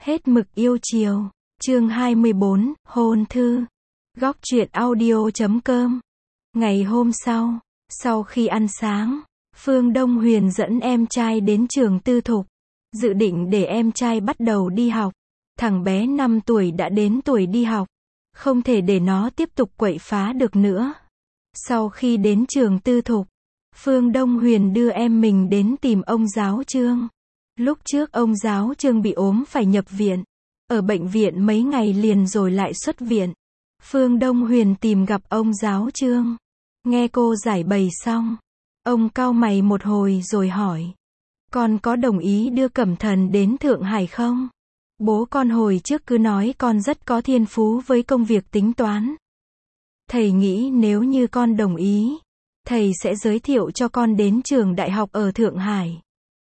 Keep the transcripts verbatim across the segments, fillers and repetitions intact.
Hết mực yêu chiều. Chương hai mươi bốn, hôn thư. Góc truyện audio chấm com. Ngày hôm sau, sau khi ăn sáng, Phương Đông Huyền dẫn em trai đến trường tư thục, dự định để em trai bắt đầu đi học. Thằng bé năm tuổi đã đến tuổi đi học, không thể để nó tiếp tục quậy phá được nữa. Sau khi đến trường tư thục, Phương Đông Huyền đưa em mình đến tìm ông giáo Trương. Lúc trước ông giáo Trương bị ốm phải nhập viện, ở bệnh viện mấy ngày liền rồi lại xuất viện. Phương Đông Huyền tìm gặp ông giáo Trương. Nghe cô giải bày xong, ông cau mày một hồi rồi hỏi: con có đồng ý đưa Cẩm Thần đến Thượng Hải không? Bố con hồi trước cứ nói con rất có thiên phú với công việc tính toán. Thầy nghĩ nếu như con đồng ý, thầy sẽ giới thiệu cho con đến trường đại học ở Thượng Hải.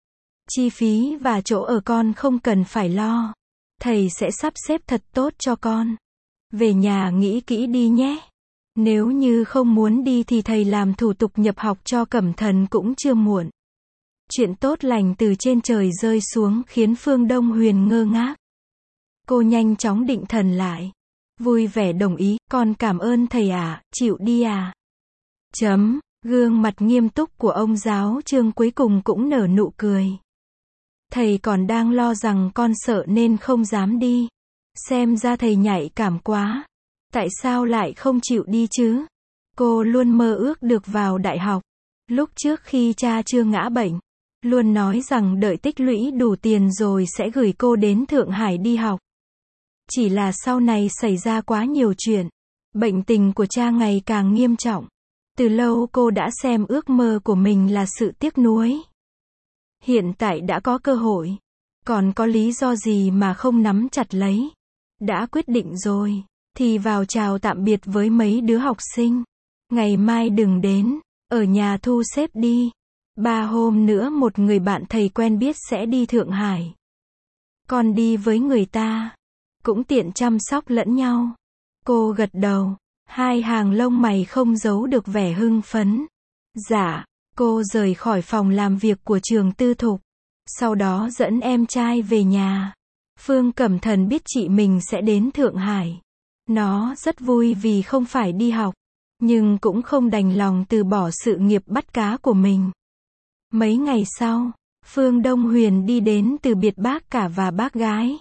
Chi phí và chỗ ở con không cần phải lo. Thầy sẽ sắp xếp thật tốt cho con. Về nhà nghĩ kỹ đi nhé. Nếu như không muốn đi thì thầy làm thủ tục nhập học cho Cẩm Thần cũng chưa muộn. Chuyện tốt lành từ trên trời rơi xuống khiến Phương Đông Huyền ngơ ngác. Cô nhanh chóng định thần lại. Vui vẻ đồng ý, con cảm ơn thầy ạ, chịu đi à. Chấm, gương mặt nghiêm túc của ông giáo Trương cuối cùng cũng nở nụ cười. Thầy còn đang lo rằng con sợ nên không dám đi. Xem ra thầy nhạy cảm quá. Tại sao lại không chịu đi chứ? Cô luôn mơ ước được vào đại học. Lúc trước khi cha chưa ngã bệnh, luôn nói rằng đợi tích lũy đủ tiền rồi sẽ gửi cô đến Thượng Hải đi học. Chỉ là sau này xảy ra quá nhiều chuyện. Bệnh tình của cha ngày càng nghiêm trọng. Từ lâu cô đã xem ước mơ của mình là sự tiếc nuối. Hiện tại đã có cơ hội, còn có lý do gì mà không nắm chặt lấy. Đã quyết định rồi, thì vào chào tạm biệt với mấy đứa học sinh. Ngày mai đừng đến, ở nhà thu xếp đi. Ba hôm nữa một người bạn thầy quen biết sẽ đi Thượng Hải. Con đi với người ta, cũng tiện chăm sóc lẫn nhau. Cô gật đầu, hai hàng lông mày không giấu được vẻ hưng phấn. Dạ. Cô rời khỏi phòng làm việc của trường tư thục, sau đó dẫn em trai về nhà. Phương Cẩm Thần biết chị mình sẽ đến Thượng Hải. Nó rất vui vì không phải đi học, nhưng cũng không đành lòng từ bỏ sự nghiệp bắt cá của mình. Mấy ngày sau, Phương Đông Huyền đi đến từ biệt bác cả và bác gái.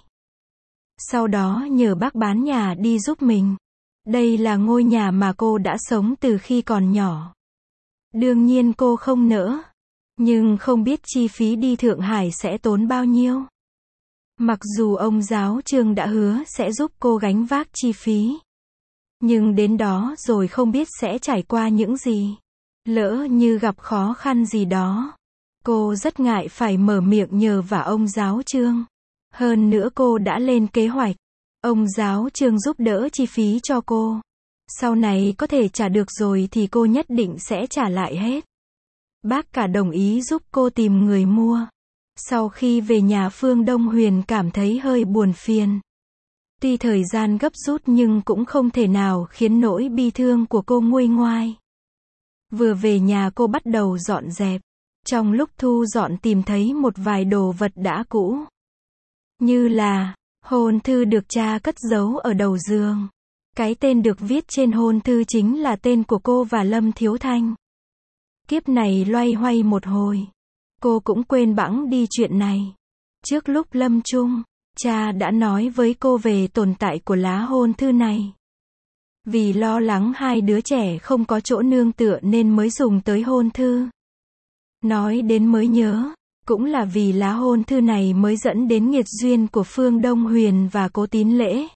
Sau đó nhờ bác bán nhà đi giúp mình. Đây là ngôi nhà mà cô đã sống từ khi còn nhỏ. Đương nhiên cô không nỡ, nhưng không biết chi phí đi Thượng Hải sẽ tốn bao nhiêu. Mặc dù ông giáo Trương đã hứa sẽ giúp cô gánh vác chi phí, nhưng đến đó rồi không biết sẽ trải qua những gì. Lỡ như gặp khó khăn gì đó, cô rất ngại phải mở miệng nhờ vả ông giáo Trương. Hơn nữa cô đã lên kế hoạch, ông giáo Trương giúp đỡ chi phí cho cô. Sau này có thể trả được rồi thì cô nhất định sẽ trả lại hết. Bác cả đồng ý giúp cô tìm người mua. Sau khi về nhà Phương Đông Huyền cảm thấy hơi buồn phiền. Tuy thời gian gấp rút nhưng cũng không thể nào khiến nỗi bi thương của cô nguôi ngoai. Vừa về nhà cô bắt đầu dọn dẹp. Trong lúc thu dọn tìm thấy một vài đồ vật đã cũ. Như là hôn thư được cha cất giấu ở đầu giường. Cái tên được viết trên hôn thư chính là tên của cô và Lâm Thiếu Thanh. Kiếp này loay hoay một hồi, cô cũng quên bẵng đi chuyện này. Trước lúc lâm chung, cha đã nói với cô về tồn tại của lá hôn thư này. Vì lo lắng hai đứa trẻ không có chỗ nương tựa nên mới dùng tới hôn thư. Nói đến mới nhớ, cũng là vì lá hôn thư này mới dẫn đến nghiệt duyên của Phương Đông Huyền và Cố Tín Lễ.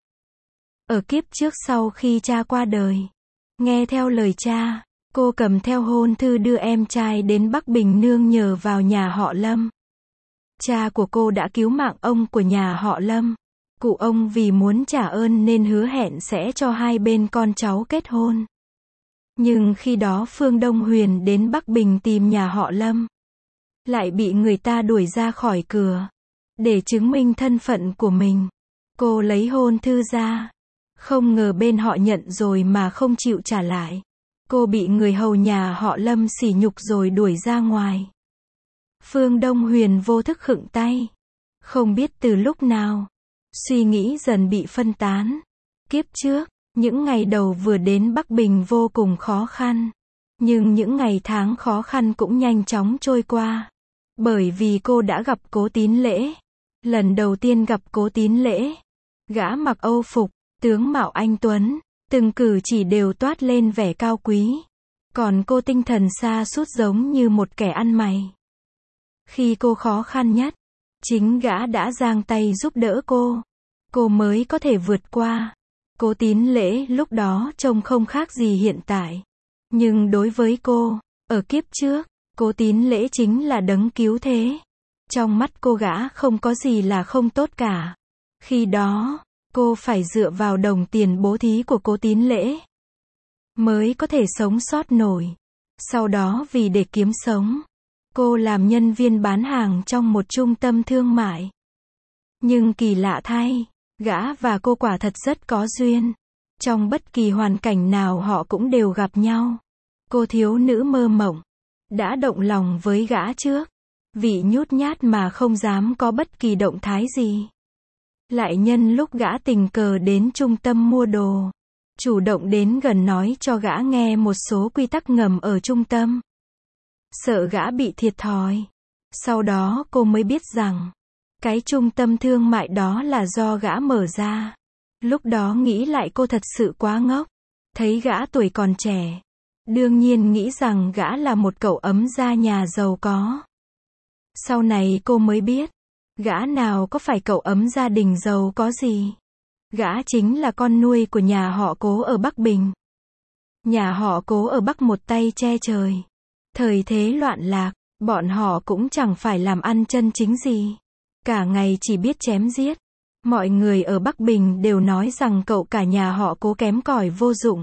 Ở kiếp trước sau khi cha qua đời, nghe theo lời cha, cô cầm theo hôn thư đưa em trai đến Bắc Bình nương nhờ vào nhà họ Lâm. Cha của cô đã cứu mạng ông của nhà họ Lâm. Cụ ông vì muốn trả ơn nên hứa hẹn sẽ cho hai bên con cháu kết hôn. Nhưng khi đó Phương Đông Huyền đến Bắc Bình tìm nhà họ Lâm, lại bị người ta đuổi ra khỏi cửa. Để chứng minh thân phận của mình, cô lấy hôn thư ra. Không ngờ bên họ nhận rồi mà không chịu trả lại. Cô bị người hầu nhà họ Lâm sỉ nhục rồi đuổi ra ngoài. Phương Đông Huyền vô thức khựng tay. Không biết từ lúc nào, Suy nghĩ dần bị phân tán. Kiếp trước, những ngày đầu vừa đến Bắc Bình vô cùng khó khăn. Nhưng những ngày tháng khó khăn cũng nhanh chóng trôi qua. Bởi vì cô đã gặp Cố Tín Lễ. Lần đầu tiên gặp Cố Tín Lễ, gã mặc Âu phục, tướng mạo anh tuấn, từng cử chỉ đều toát lên vẻ cao quý. Còn cô tinh thần sa sút giống như một kẻ ăn mày. Khi cô khó khăn nhất, chính gã đã giang tay giúp đỡ cô. Cô mới có thể vượt qua. Cố Tín Lễ lúc đó trông không khác gì hiện tại. Nhưng đối với cô, ở kiếp trước, Cố Tín Lễ chính là đấng cứu thế. Trong mắt cô gã không có gì là không tốt cả. Khi đó, cô phải dựa vào đồng tiền bố thí của Cố Tín Lễ mới có thể sống sót nổi. Sau đó vì để kiếm sống, cô làm nhân viên bán hàng trong một trung tâm thương mại. Nhưng kỳ lạ thay, gã và cô quả thật rất có duyên. Trong bất kỳ hoàn cảnh nào họ cũng đều gặp nhau. Cô thiếu nữ mơ mộng đã động lòng với gã trước. Vị nhút nhát mà không dám có bất kỳ động thái gì. Lại nhân lúc gã tình cờ đến trung tâm mua đồ, chủ động đến gần nói cho gã nghe một số quy tắc ngầm ở trung tâm. Sợ gã bị thiệt thòi. Sau đó cô mới biết rằng, cái trung tâm thương mại đó là do gã mở ra. Lúc đó nghĩ lại cô thật sự quá ngốc. Thấy gã tuổi còn trẻ, đương nhiên nghĩ rằng gã là một cậu ấm gia nhà giàu có. Sau này cô mới biết, gã nào có phải cậu ấm gia đình giàu có gì. Gã chính là con nuôi của nhà họ Cố ở Bắc Bình. Nhà họ Cố ở Bắc một tay che trời. Thời thế loạn lạc, bọn họ cũng chẳng phải làm ăn chân chính gì. Cả ngày chỉ biết chém giết. Mọi người ở Bắc Bình đều nói rằng cậu cả nhà họ Cố kém cỏi vô dụng.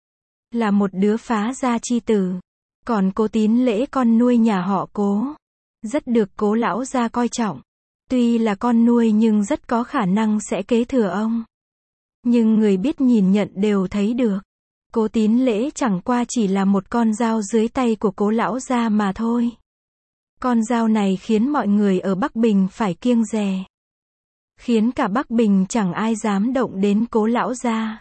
Là một đứa phá gia chi tử. Còn Cố Tín Lễ con nuôi nhà họ Cố, rất được Cố lão gia coi trọng. Tuy là con nuôi nhưng rất có khả năng sẽ kế thừa ông. Nhưng người biết nhìn nhận đều thấy được. Cố Tín Lễ chẳng qua chỉ là một con dao dưới tay của Cố lão gia mà thôi. Con dao này khiến mọi người ở Bắc Bình phải kiêng dè. Khiến cả Bắc Bình chẳng ai dám động đến Cố lão gia.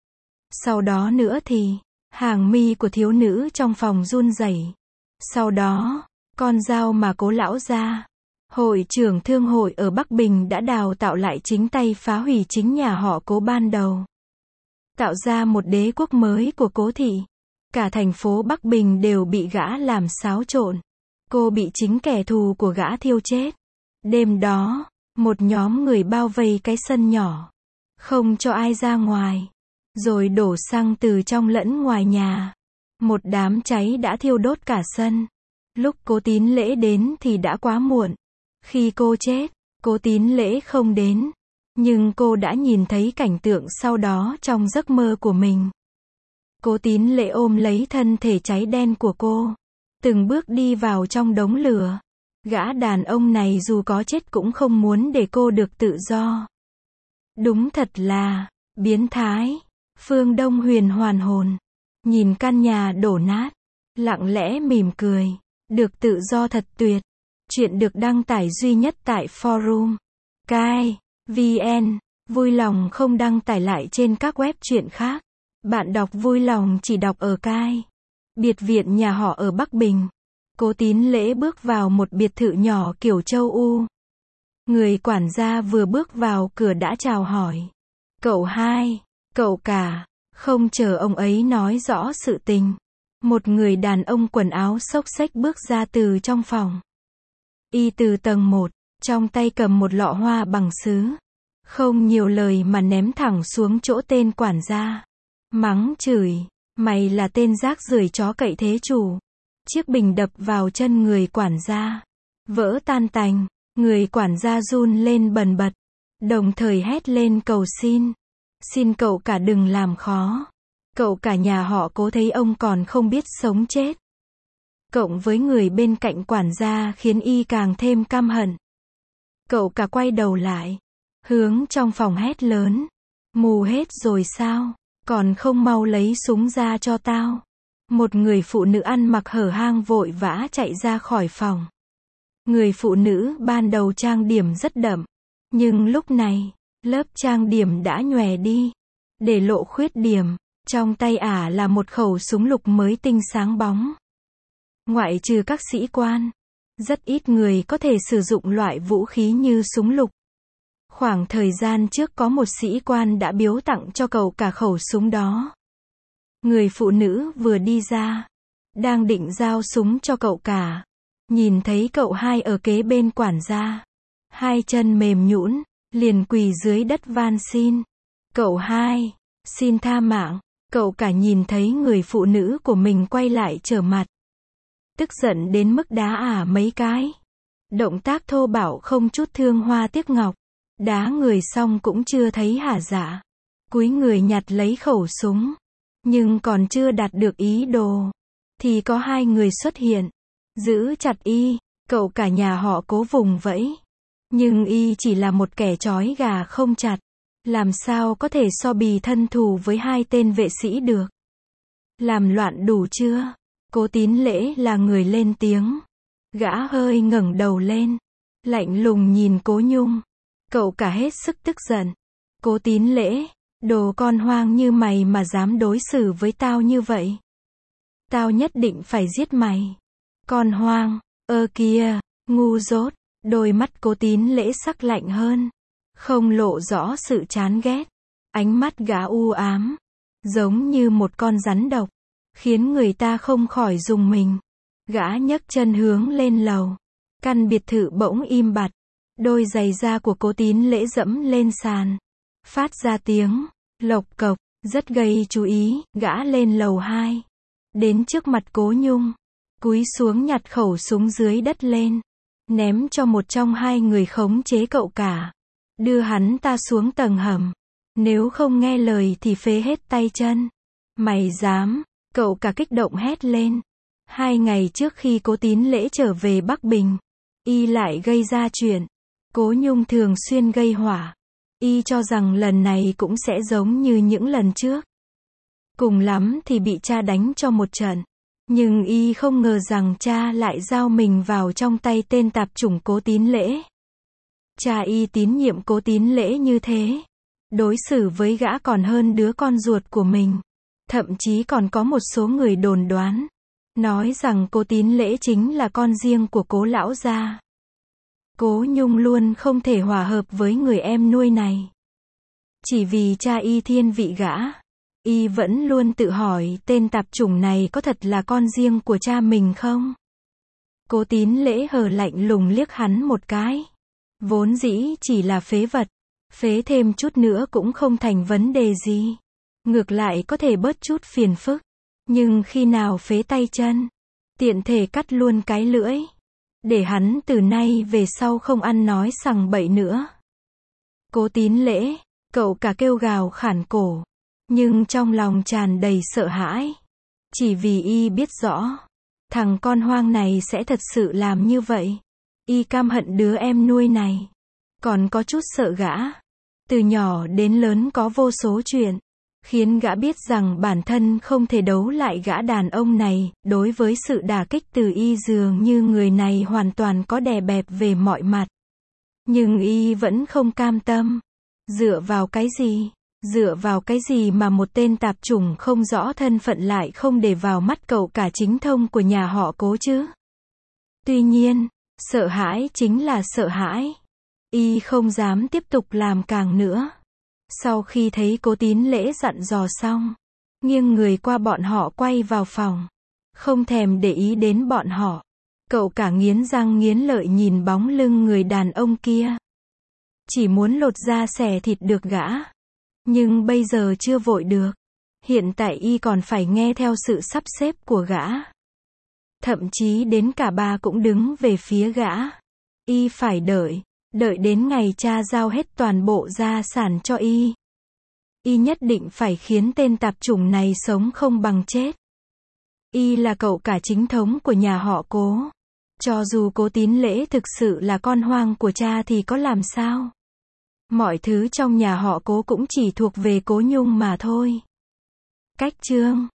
Sau đó nữa thì, hàng mi của thiếu nữ trong phòng run rẩy. Sau đó, con dao mà Cố lão gia, hội trưởng thương hội ở Bắc Bình đã đào tạo lại chính tay phá hủy chính nhà họ Cố ban đầu. Tạo ra một đế quốc mới của Cố thị. Cả thành phố Bắc Bình đều bị gã làm xáo trộn. Cô bị chính kẻ thù của gã thiêu chết. Đêm đó, một nhóm người bao vây cái sân nhỏ, không cho ai ra ngoài, rồi đổ xăng từ trong lẫn ngoài nhà. Một đám cháy đã thiêu đốt cả sân. Lúc Cố Tín Lễ đến thì đã quá muộn. Khi cô chết, Cố Tín Lễ không đến. Nhưng cô đã nhìn thấy cảnh tượng sau đó trong giấc mơ của mình. Cố Tín Lễ ôm lấy thân thể cháy đen của cô, từng bước đi vào trong đống lửa. Gã đàn ông này dù có chết cũng không muốn để cô được tự do. Đúng thật là biến thái. Phương Đông Huyền hoàn hồn, nhìn căn nhà đổ nát, lặng lẽ mỉm cười. Được tự do thật tuyệt. Chuyện được đăng tải duy nhất tại forum Kai vê en. Vui lòng không đăng tải lại trên các web truyện khác. Bạn đọc vui lòng chỉ đọc ở Kai. Biệt viện nhà họ ở Bắc Bình. Cố Tín Lễ bước vào một biệt thự nhỏ kiểu châu U. Người quản gia vừa bước vào cửa đã chào hỏi. Cậu hai, cậu cả. Không chờ ông ấy nói rõ sự tình, một người đàn ông quần áo xốc xếch bước ra từ trong phòng. Y từ tầng một, trong tay cầm một lọ hoa bằng sứ. Không nhiều lời mà ném thẳng xuống chỗ tên quản gia. Mắng chửi, mày là tên rác rưởi chó cậy thế chủ. Chiếc bình đập vào chân người quản gia, vỡ tan tành. Người quản gia run lên bần bật, đồng thời hét lên cầu xin. Xin cậu cả đừng làm khó. Cậu cả nhà họ Cố thấy ông còn không biết sống chết. Cộng với người bên cạnh quản gia khiến y càng thêm căm hận. Cậu cả quay đầu lại, hướng trong phòng hét lớn. Mù hết rồi sao? Còn không mau lấy súng ra cho tao. Một người phụ nữ ăn mặc hở hang vội vã chạy ra khỏi phòng. Người phụ nữ ban đầu trang điểm rất đậm. Nhưng lúc này, Lớp trang điểm đã nhòe đi, để lộ khuyết điểm. Trong tay ả là một khẩu súng lục mới tinh sáng bóng. Ngoại trừ các sĩ quan, rất ít người có thể sử dụng loại vũ khí như súng lục. Khoảng thời gian trước có một sĩ quan đã biếu tặng cho cậu cả khẩu súng đó. Người phụ nữ vừa đi ra, đang định giao súng cho cậu cả, nhìn thấy cậu hai ở kế bên quản gia, hai chân mềm nhũn, liền quỳ dưới đất van xin. Cậu hai, xin tha mạng. Cậu cả nhìn thấy người phụ nữ của mình quay lại trở mặt, tức giận đến mức đá ả mấy cái. Động tác thô bạo không chút thương hoa tiếc ngọc. Đá người xong cũng chưa thấy hả dạ. Cúi người nhặt lấy khẩu súng. Nhưng còn chưa đạt được ý đồ, thì có hai người xuất hiện, giữ chặt y. Cậu cả nhà họ Cố vùng vẫy, nhưng y chỉ là một kẻ trói gà không chặt. Làm sao có thể so bì thân thù với hai tên vệ sĩ được. Làm loạn đủ chưa? Cố Tín Lễ là người lên tiếng. Gã hơi ngẩng đầu lên, lạnh lùng nhìn Cố Nhung. Cậu cả hết sức tức giận. Cố Tín Lễ, đồ con hoang như mày mà dám đối xử với tao như vậy. Tao nhất định phải giết mày. Con hoang, ơ kìa, ngu dốt. Đôi mắt Cố Tín Lễ sắc lạnh hơn, không lộ rõ sự chán ghét. Ánh mắt gã u ám, giống như một con rắn độc, khiến người ta không khỏi rùng mình. Gã nhấc chân hướng lên lầu. Căn biệt thự bỗng im bặt. Đôi giày da của Cố Tín Lễ dẫm lên sàn, phát ra tiếng lộc cộc, rất gây chú ý. Gã lên lầu hai, đến trước mặt Cố Nhung, cúi xuống nhặt khẩu súng dưới đất lên, ném cho một trong hai người khống chế cậu cả. Đưa hắn ta xuống tầng hầm. Nếu không nghe lời thì phế hết tay chân. Mày dám? Cậu cả kích động hét lên. Hai ngày trước khi Cố Tín Lễ trở về Bắc Bình, y lại gây ra chuyện. Cố Nhung thường xuyên gây hỏa. Y cho rằng lần này cũng sẽ giống như những lần trước. Cùng lắm thì bị cha đánh cho một trận. Nhưng y không ngờ rằng cha lại giao mình vào trong tay tên tạp chủng Cố Tín Lễ. Cha y tín nhiệm Cố Tín Lễ như thế, đối xử với gã còn hơn đứa con ruột của mình. Thậm chí còn có một số người đồn đoán, nói rằng Cố Tín Lễ chính là con riêng của Cố lão gia. Cố Nhung luôn không thể hòa hợp với người em nuôi này. Chỉ vì cha y thiên vị gã, y vẫn luôn tự hỏi tên tạp chủng này có thật là con riêng của cha mình không? Cố Tín Lễ hờ lạnh lùng liếc hắn một cái. Vốn dĩ chỉ là phế vật, phế thêm chút nữa cũng không thành vấn đề gì. Ngược lại có thể bớt chút phiền phức. Nhưng khi nào phế tay chân, tiện thể cắt luôn cái lưỡi, để hắn từ nay về sau không ăn nói sằng bậy nữa. Cố Tín Lễ, cậu cả kêu gào khản cổ, nhưng trong lòng tràn đầy sợ hãi. Chỉ vì y biết rõ, thằng con hoang này sẽ thật sự làm như vậy. Y căm hận đứa em nuôi này, còn có chút sợ gã. Từ nhỏ đến lớn có vô số chuyện, khiến gã biết rằng bản thân không thể đấu lại gã đàn ông này. Đối với sự đả kích từ y dường như người này hoàn toàn có đè bẹp về mọi mặt. Nhưng y vẫn không cam tâm. Dựa vào cái gì? Dựa vào cái gì mà một tên tạp chủng không rõ thân phận lại không để vào mắt cậu cả chính thông của nhà họ Cố chứ? Tuy nhiên, sợ hãi chính là sợ hãi. Y không dám tiếp tục làm càng nữa. Sau khi thấy Cố Tín Lễ dặn dò xong, nghiêng người qua bọn họ quay vào phòng, không thèm để ý đến bọn họ. Cậu cả nghiến răng nghiến lợi nhìn bóng lưng người đàn ông kia. Chỉ muốn lột da xẻ thịt được gã. Nhưng bây giờ chưa vội được. Hiện tại y còn phải nghe theo sự sắp xếp của gã. Thậm chí đến cả ba cũng đứng về phía gã. Y phải đợi, đợi đến ngày cha giao hết toàn bộ gia sản cho y. Y nhất định phải khiến tên tạp chủng này sống không bằng chết. Y là cậu cả chính thống của nhà họ Cố. Cho dù Cố Tín Lễ thực sự là con hoang của cha thì có làm sao? Mọi thứ trong nhà họ Cố cũng chỉ thuộc về Cố Nhung mà thôi. Cách chương